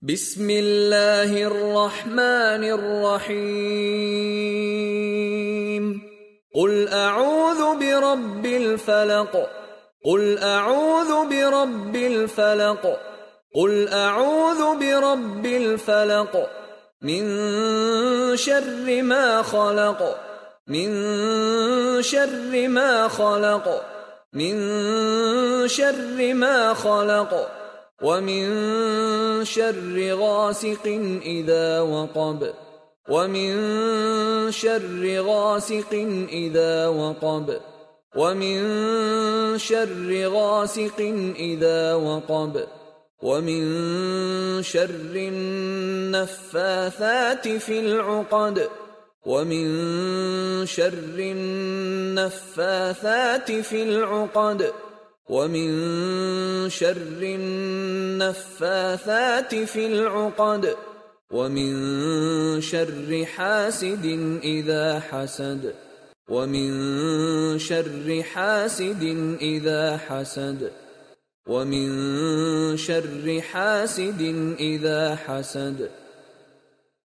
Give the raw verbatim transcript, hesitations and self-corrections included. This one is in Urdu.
بسم اللہ الرحمن الرحیم قل اعوذ برب الفلق قل اعوذ برب الفلق قل اعوذ برب الفلق من شر ما خلق من شر ما خلق من شر ما خلق ومن شر غاسق اذا وقب ومن شر غاسق اذا وقب ومن شر غاسق اذا وقب ومن شر النفاثات في العقد ومن شر النفاثات في العقد ومن شر النفاثات في العقد ومن شر حاسد إذا حسد ومن شر حاسد إذا حسد ومن شر حاسد إذا حسد